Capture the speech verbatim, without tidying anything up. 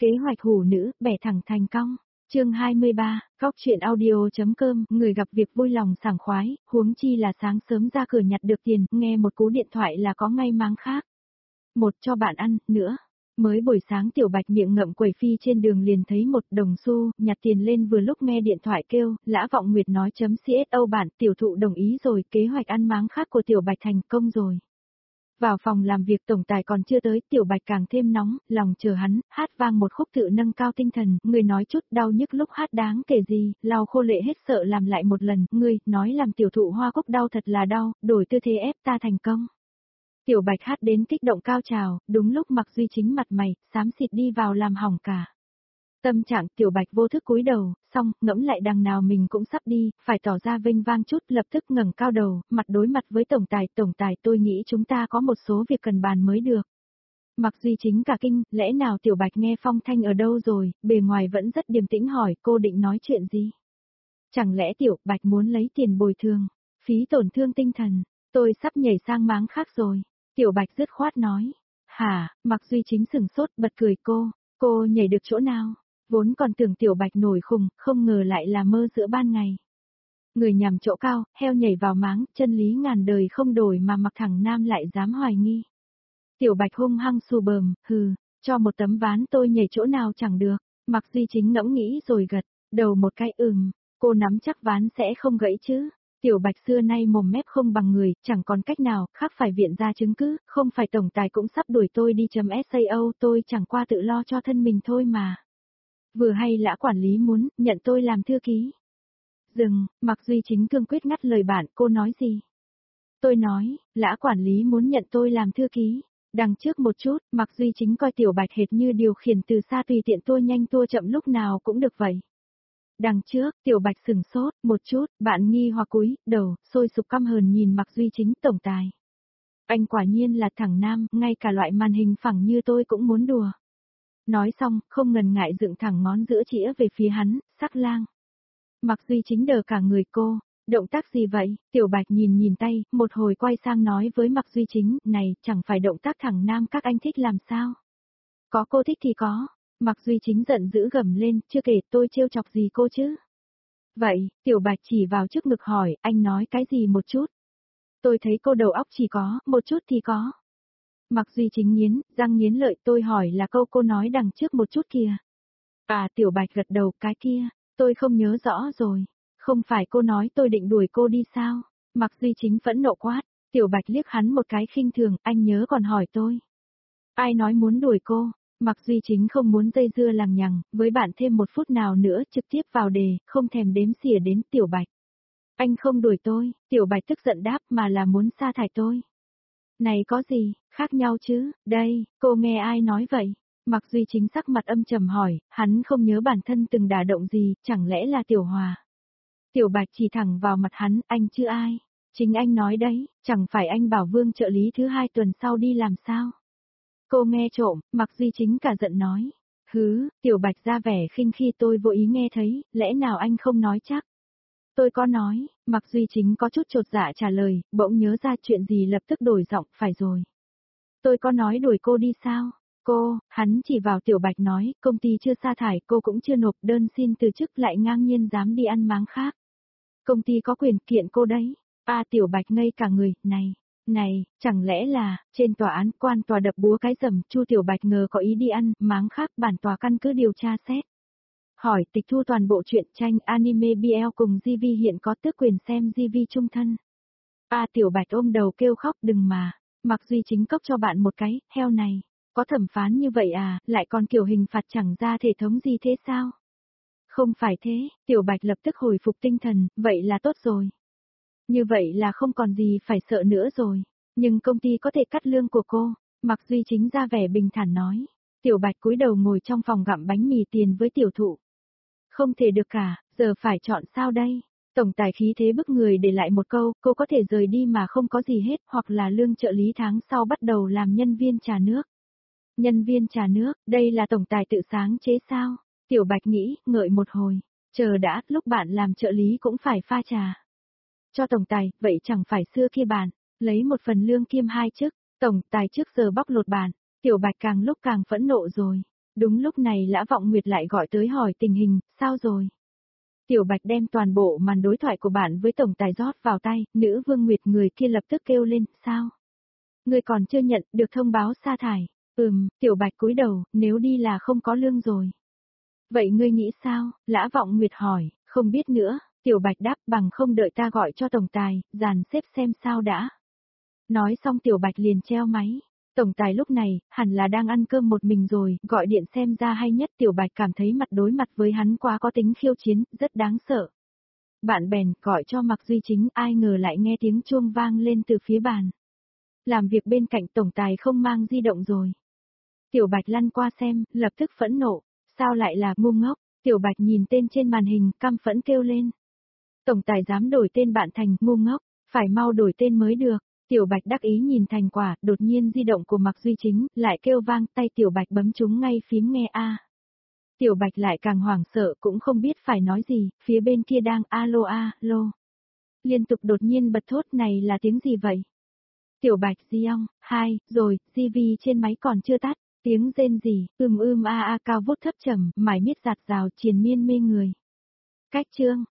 Kế hoạch hủ nữ, bẻ thẳng thành cong. Chương hai mươi ba, Góc truyện audio.com, người gặp việc vui lòng sảng khoái, huống chi là sáng sớm ra cửa nhặt được tiền, nghe một cú điện thoại là có ngay máng khác. Một cho bạn ăn, nữa. Mới buổi sáng Tiểu Bạch miệng ngậm quẩy phi trên đường liền thấy một đồng xu, nhặt tiền lên vừa lúc nghe điện thoại kêu, Lã Vọng Nguyệt nói chấm xô bạn, tiểu thụ đồng ý rồi, kế hoạch ăn máng khác của Tiểu Bạch thành công rồi. Vào phòng làm việc tổng tài còn chưa tới, Tiểu Bạch càng thêm nóng, lòng chờ hắn, hát vang một khúc tự nâng cao tinh thần, người nói chút đau nhức lúc hát đáng kể gì, lau khô lệ hết sợ làm lại một lần, ngươi, nói làm tiểu thụ hoa cúc đau thật là đau, đổi tư thế ép ta thành công. Tiểu Bạch hát đến kích động cao trào, đúng lúc Mạc Duy Chính mặt mày, xám xịt đi vào làm hỏng cả. Tâm trạng Tiểu Bạch vô thức cúi đầu, xong, ngẫm lại đằng nào mình cũng sắp đi, phải tỏ ra vênh vang chút, lập tức ngẩng cao đầu, mặt đối mặt với tổng tài, tổng tài tôi nghĩ chúng ta có một số việc cần bàn mới được. Mạc Duy Chính cả kinh, lẽ nào Tiểu Bạch nghe phong thanh ở đâu rồi, bề ngoài vẫn rất điềm tĩnh hỏi, cô định nói chuyện gì? Chẳng lẽ Tiểu Bạch muốn lấy tiền bồi thường, phí tổn thương tinh thần, tôi sắp nhảy sang máng khác rồi. Tiểu Bạch dứt khoát nói, hả, Mạc Duy Chính sừng sốt bật cười cô, cô nhảy được chỗ nào? Vốn còn tưởng Tiểu Bạch nổi khùng, không ngờ lại là mơ giữa ban ngày. Người nhằm chỗ cao, heo nhảy vào máng, chân lý ngàn đời không đổi mà mặc thẳng nam lại dám hoài nghi. Tiểu Bạch hung hăng xù bờm, hừ, cho một tấm ván tôi nhảy chỗ nào chẳng được, Mạc Duy Chính ngẫm nghĩ rồi gật, đầu một cái ừm, cô nắm chắc ván sẽ không gãy chứ. Tiểu Bạch xưa nay mồm mép không bằng người, chẳng còn cách nào, khác phải viện ra chứng cứ, không phải tổng tài cũng sắp đuổi tôi đi chấm sao, tôi chẳng qua tự lo cho thân mình thôi mà. Vừa hay Lã quản lý muốn, nhận tôi làm thư ký. Dừng, Mạc Duy Chính cương quyết ngắt lời bạn, cô nói gì? Tôi nói, Lã quản lý muốn nhận tôi làm thư ký. Đằng trước một chút, Mạc Duy Chính coi Tiểu Bạch hệt như điều khiển từ xa tùy tiện tua nhanh tua chậm lúc nào cũng được vậy. Đằng trước, Tiểu Bạch sừng sốt, một chút, bạn nghi hoặc cúi, đầu, sôi sục căm hờn nhìn Mạc Duy Chính tổng tài. Anh quả nhiên là thằng nam, ngay cả loại màn hình phẳng như tôi cũng muốn đùa. Nói xong, không ngần ngại dựng thẳng ngón giữa chĩa về phía hắn, sắc lang. Mạc Duy Chính đờ cả người cô, động tác gì vậy? Tiểu Bạch nhìn nhìn tay, một hồi quay sang nói với Mạc Duy Chính, này, chẳng phải động tác thẳng nam các anh thích làm sao? Có cô thích thì có. Mạc Duy Chính giận dữ gầm lên, chưa kể tôi trêu chọc gì cô chứ? Vậy, Tiểu Bạch chỉ vào trước ngực hỏi, anh nói cái gì một chút? Tôi thấy cô đầu óc chỉ có, một chút thì có. Mạc Duy Chính nghiến, răng nghiến lợi, tôi hỏi là câu cô nói đằng trước một chút kìa. À, Tiểu Bạch gật đầu, cái kia, tôi không nhớ rõ rồi. Không phải cô nói tôi định đuổi cô đi sao? Mạc Duy Chính phẫn nộ quát, Tiểu Bạch liếc hắn một cái khinh thường, anh nhớ còn hỏi tôi. Ai nói muốn đuổi cô? Mạc Duy Chính không muốn dây dưa lằng nhằng, với bạn thêm một phút nào nữa trực tiếp vào đề, không thèm đếm xỉa đến Tiểu Bạch. Anh không đuổi tôi, Tiểu Bạch tức giận đáp mà là muốn sa thải tôi. Này có gì, khác nhau chứ, đây, cô nghe ai nói vậy? Mạc Duy Chính sắc mặt âm trầm hỏi, hắn không nhớ bản thân từng đả động gì, chẳng lẽ là Tiểu Hòa? Tiểu Bạch chỉ thẳng vào mặt hắn, anh chứ ai? Chính anh nói đấy, chẳng phải anh bảo Vương trợ lý thứ hai tuần sau đi làm sao? Cô nghe trộm, Mạc Duy Chính cả giận nói. Hứ, Tiểu Bạch ra vẻ khinh khi tôi vô ý nghe thấy, lẽ nào anh không nói chắc? Tôi có nói, Mạc Duy Chính có chút chột dạ trả lời, bỗng nhớ ra chuyện gì lập tức đổi giọng, phải rồi. Tôi có nói đuổi cô đi sao? Cô, hắn chỉ vào Tiểu Bạch nói, công ty chưa sa thải, cô cũng chưa nộp đơn xin từ chức lại ngang nhiên dám đi ăn máng khác. Công ty có quyền kiện cô đấy. À, Tiểu Bạch ngây cả người, này, này, chẳng lẽ là, trên tòa án quan tòa đập búa cái rầm, Chu Tiểu Bạch ngờ có ý đi ăn, máng khác bản tòa căn cứ điều tra xét. Hỏi tịch thu toàn bộ truyện tranh anime bê lờ cùng giê vê hiện có tước quyền xem giê vê chung thân. À, Tiểu Bạch ôm đầu kêu khóc đừng mà, Mạc Duy Chính cốc cho bạn một cái, heo này, có thẩm phán như vậy à, lại còn kiểu hình phạt chẳng ra thể thống gì thế sao? Không phải thế, Tiểu Bạch lập tức hồi phục tinh thần, vậy là tốt rồi. Như vậy là không còn gì phải sợ nữa rồi, nhưng công ty có thể cắt lương của cô, Mạc Duy Chính ra vẻ bình thản nói. Tiểu Bạch cúi đầu ngồi trong phòng gặm bánh mì tiền với tiểu thụ. Không thể được cả, giờ phải chọn sao đây? Tổng tài khí thế bức người để lại một câu, cô có thể rời đi mà không có gì hết, hoặc là lương trợ lý tháng sau bắt đầu làm nhân viên trà nước. Nhân viên trà nước, đây là tổng tài tự sáng chế sao? Tiểu Bạch nghĩ, ngợi một hồi, chờ đã, lúc bạn làm trợ lý cũng phải pha trà. Cho tổng tài, vậy chẳng phải xưa kia bạn, lấy một phần lương kiêm hai chức, tổng tài trước giờ bóc lột bạn, Tiểu Bạch càng lúc càng phẫn nộ rồi. Đúng lúc này Lã Vọng Nguyệt lại gọi tới hỏi tình hình, sao rồi? Tiểu Bạch đem toàn bộ màn đối thoại của bạn với tổng tài rót vào tay, nữ vương Nguyệt người kia lập tức kêu lên, sao? Người còn chưa nhận được thông báo sa thải. Ừm, Tiểu Bạch cúi đầu, nếu đi là không có lương rồi. Vậy ngươi nghĩ sao? Lã Vọng Nguyệt hỏi, không biết nữa, Tiểu Bạch đáp bằng không đợi ta gọi cho tổng tài, dàn xếp xem sao đã. Nói xong Tiểu Bạch liền treo máy. Tổng tài lúc này, hẳn là đang ăn cơm một mình rồi, gọi điện xem ra hay nhất Tiểu Bạch cảm thấy mặt đối mặt với hắn quá có tính khiêu chiến, rất đáng sợ. Bạn bèn gọi cho Mạc Duy Chính, ai ngờ lại nghe tiếng chuông vang lên từ phía bàn. Làm việc bên cạnh tổng tài không mang di động rồi. Tiểu Bạch lăn qua xem, lập tức phẫn nộ, sao lại là ngu ngốc, Tiểu Bạch nhìn tên trên màn hình, căm phẫn kêu lên. Tổng tài dám đổi tên bạn thành ngu ngốc, phải mau đổi tên mới được. Tiểu Bạch đắc ý nhìn thành quả, đột nhiên di động của Mạc Duy Chính, lại kêu vang, tay Tiểu Bạch bấm trúng ngay phím nghe a. Tiểu Bạch lại càng hoảng sợ cũng không biết phải nói gì, phía bên kia đang alo alo. Liên tục đột nhiên bật thốt này là tiếng gì vậy? Tiểu Bạch di ong, hai, rồi, ti vi trên máy còn chưa tắt, tiếng rên gì, ưm ưm a a cao vút thấp trầm, mải miết giạt rào triền miên mê người. Cách chương